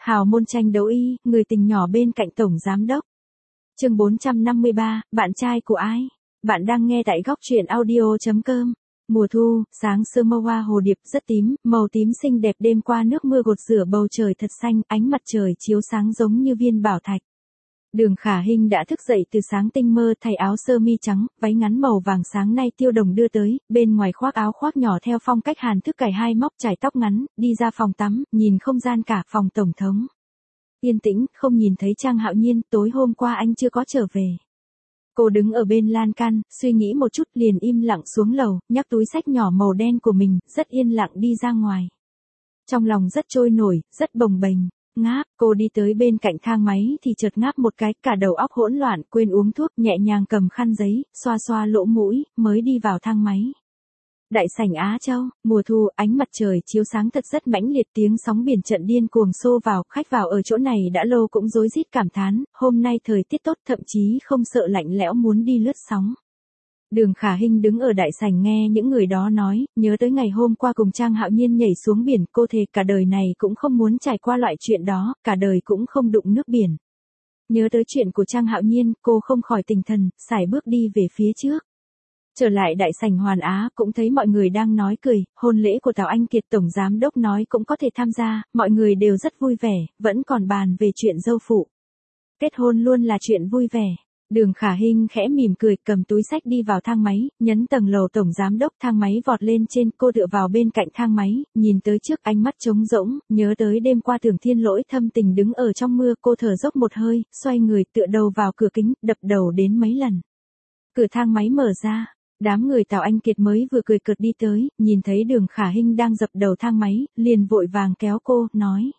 Hào môn tranh đấu y, người tình nhỏ bên cạnh tổng giám đốc. Chương 453, bạn trai của ai? Bạn đang nghe tại góc truyện audio.com. Mùa thu, sáng sớm mơ hoa hồ điệp rất tím, màu tím xinh đẹp đêm qua nước mưa gột rửa bầu trời thật xanh, ánh mặt trời chiếu sáng giống như viên bảo thạch. Đường Khả Hinh đã thức dậy từ sáng tinh mơ, thay áo sơ mi trắng, váy ngắn màu vàng sáng nay Tiêu Đồng đưa tới, bên ngoài khoác áo khoác nhỏ theo phong cách Hàn Thức, cài hai móc, chải tóc ngắn, đi ra phòng tắm, nhìn không gian cả phòng tổng thống. Yên tĩnh, không nhìn thấy Trang Hạo Nhiên, tối hôm qua anh chưa có trở về. Cô đứng ở bên lan can, suy nghĩ một chút liền im lặng xuống lầu, nhắc túi xách nhỏ màu đen của mình, rất yên lặng đi ra ngoài. Trong lòng rất trôi nổi, rất bồng bềnh. Ngáp, cô đi tới bên cạnh thang máy thì chợt ngáp một cái, cả đầu óc hỗn loạn, quên uống thuốc, nhẹ nhàng cầm khăn giấy, xoa xoa lỗ mũi, mới đi vào thang máy. Đại sảnh Á Châu, mùa thu, ánh mặt trời chiếu sáng thật rất mãnh liệt, tiếng sóng biển trận điên cuồng xô vào, khách vào ở chỗ này đã lâu cũng rối rít cảm thán, hôm nay thời tiết tốt, thậm chí không sợ lạnh lẽo muốn đi lướt sóng. Đường Khả Hinh đứng ở đại sảnh nghe những người đó nói, nhớ tới ngày hôm qua cùng Trang Hạo Nhiên nhảy xuống biển, cô thề cả đời này cũng không muốn trải qua loại chuyện đó, cả đời cũng không đụng nước biển. Nhớ tới chuyện của Trang Hạo Nhiên, cô không khỏi tinh thần, sải bước đi về phía trước. Trở lại đại sảnh Hoàn Á, cũng thấy mọi người đang nói cười, hôn lễ của Tào Anh Kiệt tổng giám đốc nói cũng có thể tham gia, mọi người đều rất vui vẻ, vẫn còn bàn về chuyện dâu phụ. Kết hôn luôn là chuyện vui vẻ. Đường Khả Hinh khẽ mỉm cười, cầm túi xách đi vào thang máy, nhấn tầng lầu tổng giám đốc, thang máy vọt lên trên, cô tựa vào bên cạnh thang máy, nhìn tới trước, ánh mắt trống rỗng, nhớ tới đêm qua Tưởng Thiên Lỗi thâm tình đứng ở trong mưa, cô thở dốc một hơi, xoay người tựa đầu vào cửa kính, đập đầu đến mấy lần. Cửa thang máy mở ra, đám người Tào Anh Kiệt mới vừa cười cợt đi tới, nhìn thấy Đường Khả Hinh đang dập đầu thang máy, liền vội vàng kéo cô, nói.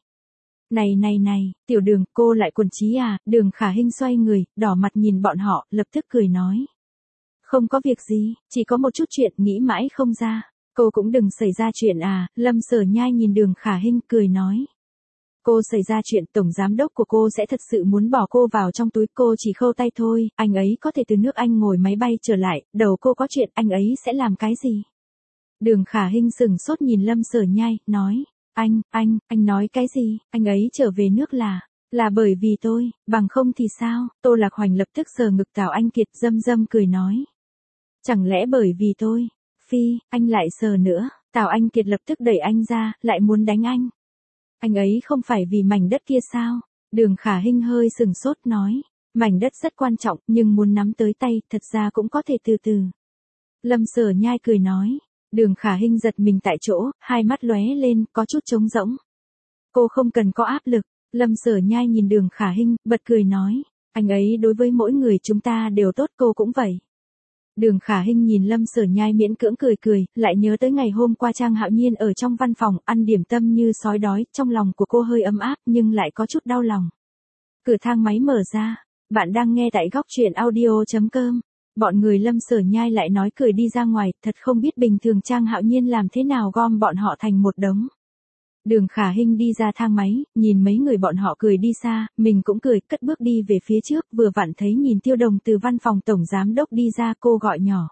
Này, tiểu Đường, cô lại quần trí à? Đường Khả Hinh xoay người, đỏ mặt nhìn bọn họ, lập tức cười nói. Không có việc gì, chỉ có một chút chuyện nghĩ mãi không ra. Cô cũng đừng xảy ra chuyện à? Lâm Sở Nhai nhìn Đường Khả Hinh cười nói. Cô xảy ra chuyện, tổng giám đốc của cô sẽ thật sự muốn bỏ cô vào trong túi, cô chỉ khâu tay thôi, anh ấy có thể từ nước Anh ngồi máy bay trở lại, đầu cô có chuyện, anh ấy sẽ làm cái gì? Đường Khả Hinh sừng sốt nhìn Lâm Sở Nhai, nói. Anh nói cái gì? Anh ấy trở về nước là bởi vì tôi, bằng không thì sao? Tô Lạc Hoành lập tức sờ ngực Tào Anh Kiệt, dâm cười nói. Chẳng lẽ bởi vì tôi? Phi, anh lại sờ nữa. Tào Anh Kiệt lập tức đẩy anh ra, lại muốn đánh anh. Anh ấy không phải vì mảnh đất kia sao? Đường Khả Hinh hơi sừng sốt nói. Mảnh đất rất quan trọng, nhưng muốn nắm tới tay, thật ra cũng có thể từ từ. Lâm Sở Nhai cười nói. Đường Khả Hinh giật mình tại chỗ, hai mắt lóe lên, có chút trống rỗng. Cô không cần có áp lực. Lâm Sở Nhai nhìn Đường Khả Hinh, bật cười nói. Anh ấy đối với mỗi người chúng ta đều tốt, cô cũng vậy. Đường Khả Hinh nhìn Lâm Sở Nhai miễn cưỡng cười, lại nhớ tới ngày hôm qua Trang Hạo Nhiên ở trong văn phòng, ăn điểm tâm như sói đói, trong lòng của cô hơi ấm áp, nhưng lại có chút đau lòng. Cửa thang máy mở ra. Bạn đang nghe tại góc truyện audio.com. Bọn người Lâm Sở Nhai lại nói cười đi ra ngoài, thật không biết bình thường Trang Hạo Nhiên làm thế nào gom bọn họ thành một đống. Đường Khả Hinh đi ra thang máy, nhìn mấy người bọn họ cười đi xa, mình cũng cười, cất bước đi về phía trước, vừa vặn thấy nhìn Tiêu Đồng từ văn phòng tổng giám đốc đi ra, cô gọi nhỏ.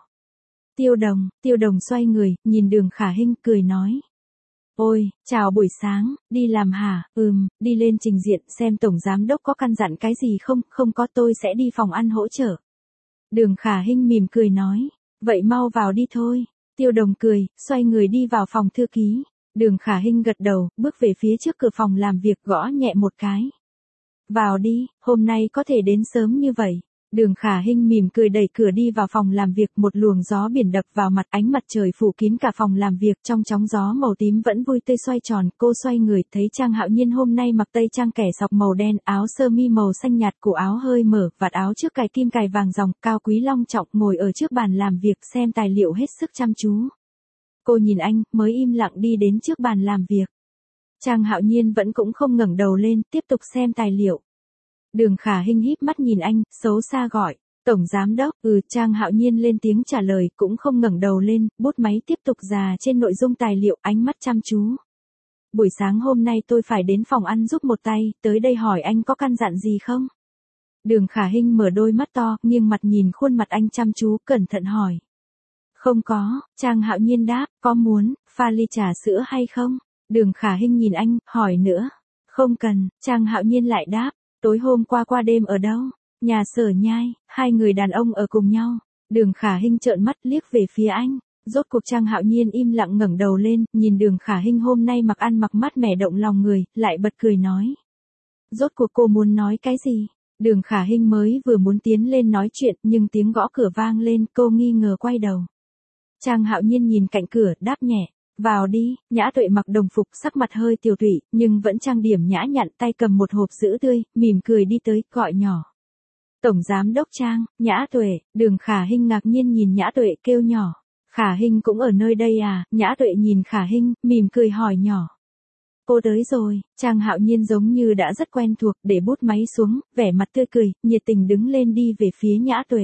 Tiêu Đồng xoay người, nhìn Đường Khả Hinh, cười nói. Ôi, chào buổi sáng, đi làm hả? Đi lên trình diện, xem tổng giám đốc có căn dặn cái gì không, không có tôi sẽ đi phòng ăn hỗ trợ. Đường Khả Hinh mỉm cười nói, vậy mau vào đi thôi. Tiêu Đồng cười, xoay người đi vào phòng thư ký. Đường Khả Hinh gật đầu, bước về phía trước cửa phòng làm việc, gõ nhẹ một cái. Vào đi, hôm nay có thể đến sớm như vậy. Đường Khả Hinh mỉm cười đẩy cửa đi vào phòng làm việc, một luồng gió biển đập vào mặt, ánh mặt trời phủ kín cả phòng làm việc, trong chóng gió màu tím vẫn vui tươi xoay tròn, cô xoay người, thấy Trang Hạo Nhiên hôm nay mặc tây trang kẻ sọc màu đen, áo sơ mi màu xanh nhạt, cổ áo hơi mở, vạt áo trước cài kim cài vàng ròng, cao quý long trọng, ngồi ở trước bàn làm việc, xem tài liệu hết sức chăm chú. Cô nhìn anh, mới im lặng đi đến trước bàn làm việc. Trang Hạo Nhiên vẫn cũng không ngẩng đầu lên, tiếp tục xem tài liệu. Đường Khả Hinh híp mắt nhìn anh, xấu xa gọi, tổng giám đốc. Trang Hạo Nhiên lên tiếng trả lời, cũng không ngẩng đầu lên, bút máy tiếp tục dà trên nội dung tài liệu, ánh mắt chăm chú. Buổi sáng hôm nay tôi phải đến phòng ăn giúp một tay, tới đây hỏi anh có căn dặn gì không? Đường Khả Hinh mở đôi mắt to, nghiêng mặt nhìn khuôn mặt anh chăm chú, cẩn thận hỏi. Không có, Trang Hạo Nhiên đáp, có muốn pha ly trà sữa hay không? Đường Khả Hinh nhìn anh, hỏi nữa. Không cần, Trang Hạo Nhiên lại đáp, tối hôm qua qua đêm ở đâu? Nhà Sở Nhai, hai người đàn ông ở cùng nhau. Đường Khả Hinh trợn mắt liếc về phía anh. Rốt cuộc Trang Hạo Nhiên im lặng ngẩng đầu lên, nhìn Đường Khả Hinh hôm nay ăn mặc mát mẻ động lòng người, lại bật cười nói. Rốt cuộc cô muốn nói cái gì? Đường Khả Hinh mới vừa muốn tiến lên nói chuyện, nhưng tiếng gõ cửa vang lên, cô nghi ngờ quay đầu. Trang Hạo Nhiên nhìn cạnh cửa, đáp nhẹ. Vào đi. Nhã Tuệ mặc đồng phục, sắc mặt hơi tiều tụy, nhưng vẫn trang điểm nhã nhặn, tay cầm một hộp sữa tươi, mỉm cười đi tới, gọi nhỏ. Tổng giám đốc Trang, Nhã Tuệ. Đường Khả Hinh ngạc nhiên nhìn Nhã Tuệ, kêu nhỏ. Khả Hinh cũng ở nơi đây à? Nhã Tuệ nhìn Khả Hinh, mỉm cười hỏi nhỏ. Cô tới rồi. Trang Hạo Nhiên giống như đã rất quen thuộc, để bút máy xuống, vẻ mặt tươi cười, nhiệt tình đứng lên đi về phía Nhã Tuệ.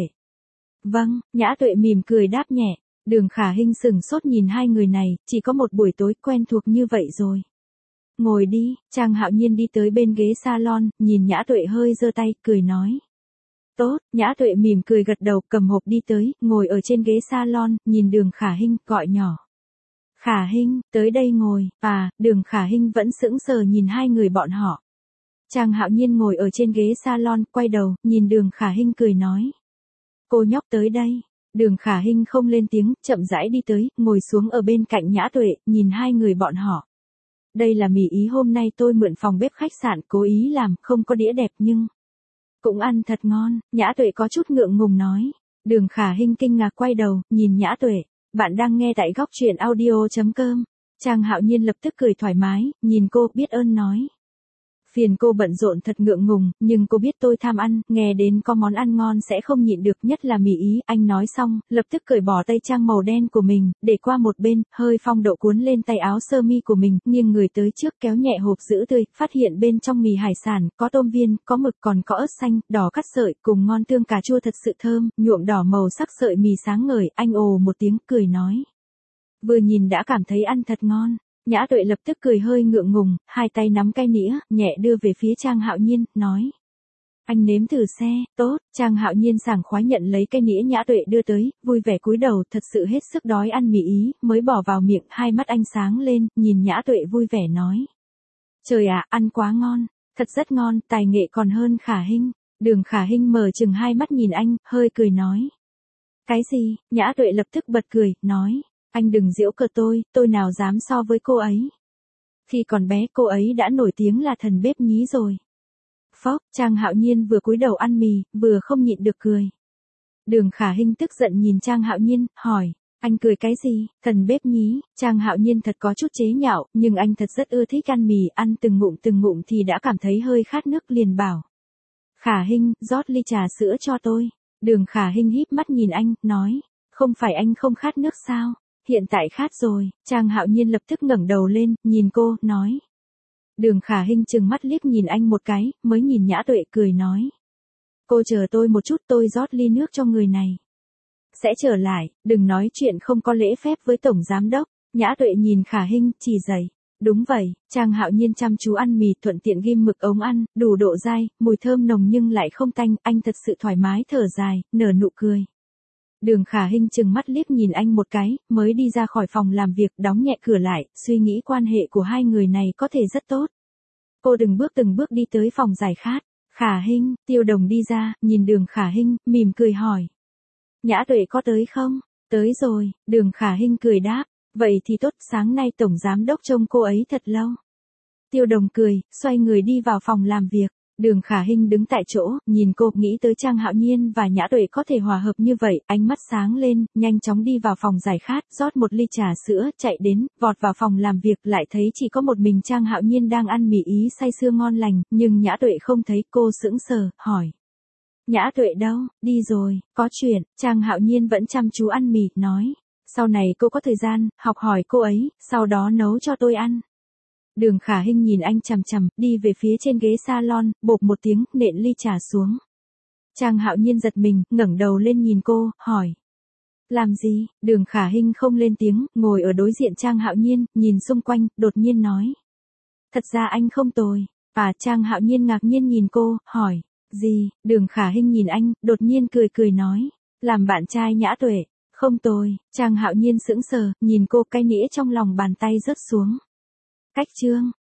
Vâng. Nhã Tuệ mỉm cười đáp nhẹ. Đường Khả Hinh sững sốt nhìn hai người này, chỉ có một buổi tối quen thuộc như vậy rồi. Ngồi đi. Trang Hạo Nhiên đi tới bên ghế salon, nhìn Nhã Tuệ hơi giơ tay, cười nói. Tốt. Nhã Tuệ mỉm cười gật đầu, cầm hộp đi tới, ngồi ở trên ghế salon, nhìn Đường Khả Hinh, gọi nhỏ. Khả Hinh, tới đây ngồi. À, Đường Khả Hinh vẫn sững sờ nhìn hai người bọn họ. Trang Hạo Nhiên ngồi ở trên ghế salon, quay đầu, nhìn Đường Khả Hinh cười nói. Cô nhóc tới đây. Đường Khả Hinh không lên tiếng, chậm rãi đi tới, ngồi xuống ở bên cạnh Nhã Tuệ, nhìn hai người bọn họ. Đây là mì ý hôm nay tôi mượn phòng bếp khách sạn cố ý làm, không có đĩa đẹp nhưng cũng ăn thật ngon. Nhã Tuệ có chút ngượng ngùng nói. Đường Khả Hinh kinh ngạc quay đầu, nhìn Nhã Tuệ. Bạn đang nghe tại góc truyện audio.com. Trang Hạo Nhiên lập tức cười thoải mái, nhìn cô, biết ơn nói. Phiền cô bận rộn thật ngượng ngùng, nhưng cô biết tôi tham ăn, nghe đến có món ăn ngon sẽ không nhịn được, nhất là mì ý. Anh nói xong, lập tức cởi bỏ tây trang màu đen của mình, để qua một bên, hơi phong độ cuốn lên tay áo sơ mi của mình, nghiêng người tới trước kéo nhẹ hộp sữa tươi, phát hiện bên trong mì hải sản, có tôm viên, có mực còn có ớt xanh, đỏ cắt sợi, cùng ngon tương cà chua thật sự thơm, nhuộm đỏ màu sắc sợi mì sáng ngời. Anh ồ một tiếng, cười nói. Vừa nhìn đã cảm thấy ăn thật ngon. Nhã Tuệ lập tức cười hơi ngượng ngùng, hai tay nắm cái nĩa, nhẹ đưa về phía Trang Hạo Nhiên, nói. Anh nếm thử xe. Tốt. Trang Hạo Nhiên sảng khoái nhận lấy cái nĩa Nhã Tuệ đưa tới, vui vẻ cúi đầu, thật sự hết sức đói ăn mì ý, mới bỏ vào miệng, hai mắt anh sáng lên, nhìn Nhã Tuệ vui vẻ nói. Trời ạ, ăn quá ngon, thật rất ngon, tài nghệ còn hơn Khả Hinh. Đường Khả Hinh mở chừng hai mắt nhìn anh, hơi cười nói. Cái gì? Nhã Tuệ lập tức bật cười, nói. Anh đừng giễu cợt tôi nào dám so với cô ấy. Khi còn bé cô ấy đã nổi tiếng là thần bếp nhí rồi. Phốc. Trang Hạo Nhiên vừa cúi đầu ăn mì, vừa không nhịn được cười. Đường Khả Hinh tức giận nhìn Trang Hạo Nhiên, hỏi. Anh cười cái gì? Thần bếp nhí. Trang Hạo Nhiên thật có chút chế nhạo, nhưng anh thật rất ưa thích ăn mì, ăn từng ngụm thì đã cảm thấy hơi khát nước, liền bảo. Khả Hinh, rót ly trà sữa cho tôi. Đường Khả Hinh híp mắt nhìn anh, nói. Không phải anh không khát nước sao? Hiện tại khát rồi. Trang Hạo Nhiên lập tức ngẩng đầu lên, nhìn cô, nói. Đường Khả Hinh trừng mắt liếc nhìn anh một cái, mới nhìn Nhã Tuệ, cười nói. Cô chờ tôi một chút, tôi rót ly nước cho người này. Sẽ trở lại, đừng nói chuyện không có lễ phép với Tổng Giám Đốc. Nhã Tuệ nhìn Khả Hinh, chỉ dày. Đúng vậy. Trang Hạo Nhiên chăm chú ăn mì, thuận tiện ghim mực ống ăn, đủ độ dai, mùi thơm nồng nhưng lại không tanh, anh thật sự thoải mái thở dài, nở nụ cười. Đường Khả Hinh trừng mắt liếc nhìn anh một cái, mới đi ra khỏi phòng làm việc, đóng nhẹ cửa lại, suy nghĩ quan hệ của hai người này có thể rất tốt. Cô từng bước đi tới phòng giải khát. Khả Hinh. Tiêu Đồng đi ra, nhìn Đường Khả Hinh, mỉm cười hỏi. Nhã Tuệ có tới không? Tới rồi. Đường Khả Hinh cười đáp. Vậy thì tốt, sáng nay Tổng Giám Đốc trông cô ấy thật lâu. Tiêu Đồng cười, xoay người đi vào phòng làm việc. Đường Khả Hinh đứng tại chỗ, nhìn cô, nghĩ tới Trang Hạo Nhiên và Nhã Tuệ có thể hòa hợp như vậy, ánh mắt sáng lên, nhanh chóng đi vào phòng giải khát, rót một ly trà sữa, chạy đến, vọt vào phòng làm việc, lại thấy chỉ có một mình Trang Hạo Nhiên đang ăn mì ý say sưa ngon lành, nhưng Nhã Tuệ không thấy, cô sững sờ, hỏi. Nhã Tuệ đâu? Đi rồi. Có chuyện. Trang Hạo Nhiên vẫn chăm chú ăn mì, nói. Sau này cô có thời gian, học hỏi cô ấy, sau đó nấu cho tôi ăn. Đường Khả Hinh nhìn anh chằm chằm, đi về phía trên ghế salon, bộp một tiếng, nện ly trà xuống. Trang Hạo Nhiên giật mình, ngẩng đầu lên nhìn cô, hỏi. Làm gì? Đường Khả Hinh không lên tiếng, ngồi ở đối diện Trang Hạo Nhiên, nhìn xung quanh, đột nhiên nói. Thật ra anh không tồi. Trang Hạo Nhiên ngạc nhiên nhìn cô, hỏi. Gì? Đường Khả Hinh nhìn anh, đột nhiên cười nói. Làm bạn trai Nhã Tuệ. Không tồi. Trang Hạo Nhiên sững sờ, nhìn cô, cái nĩa trong lòng bàn tay rớt xuống. Cách chương.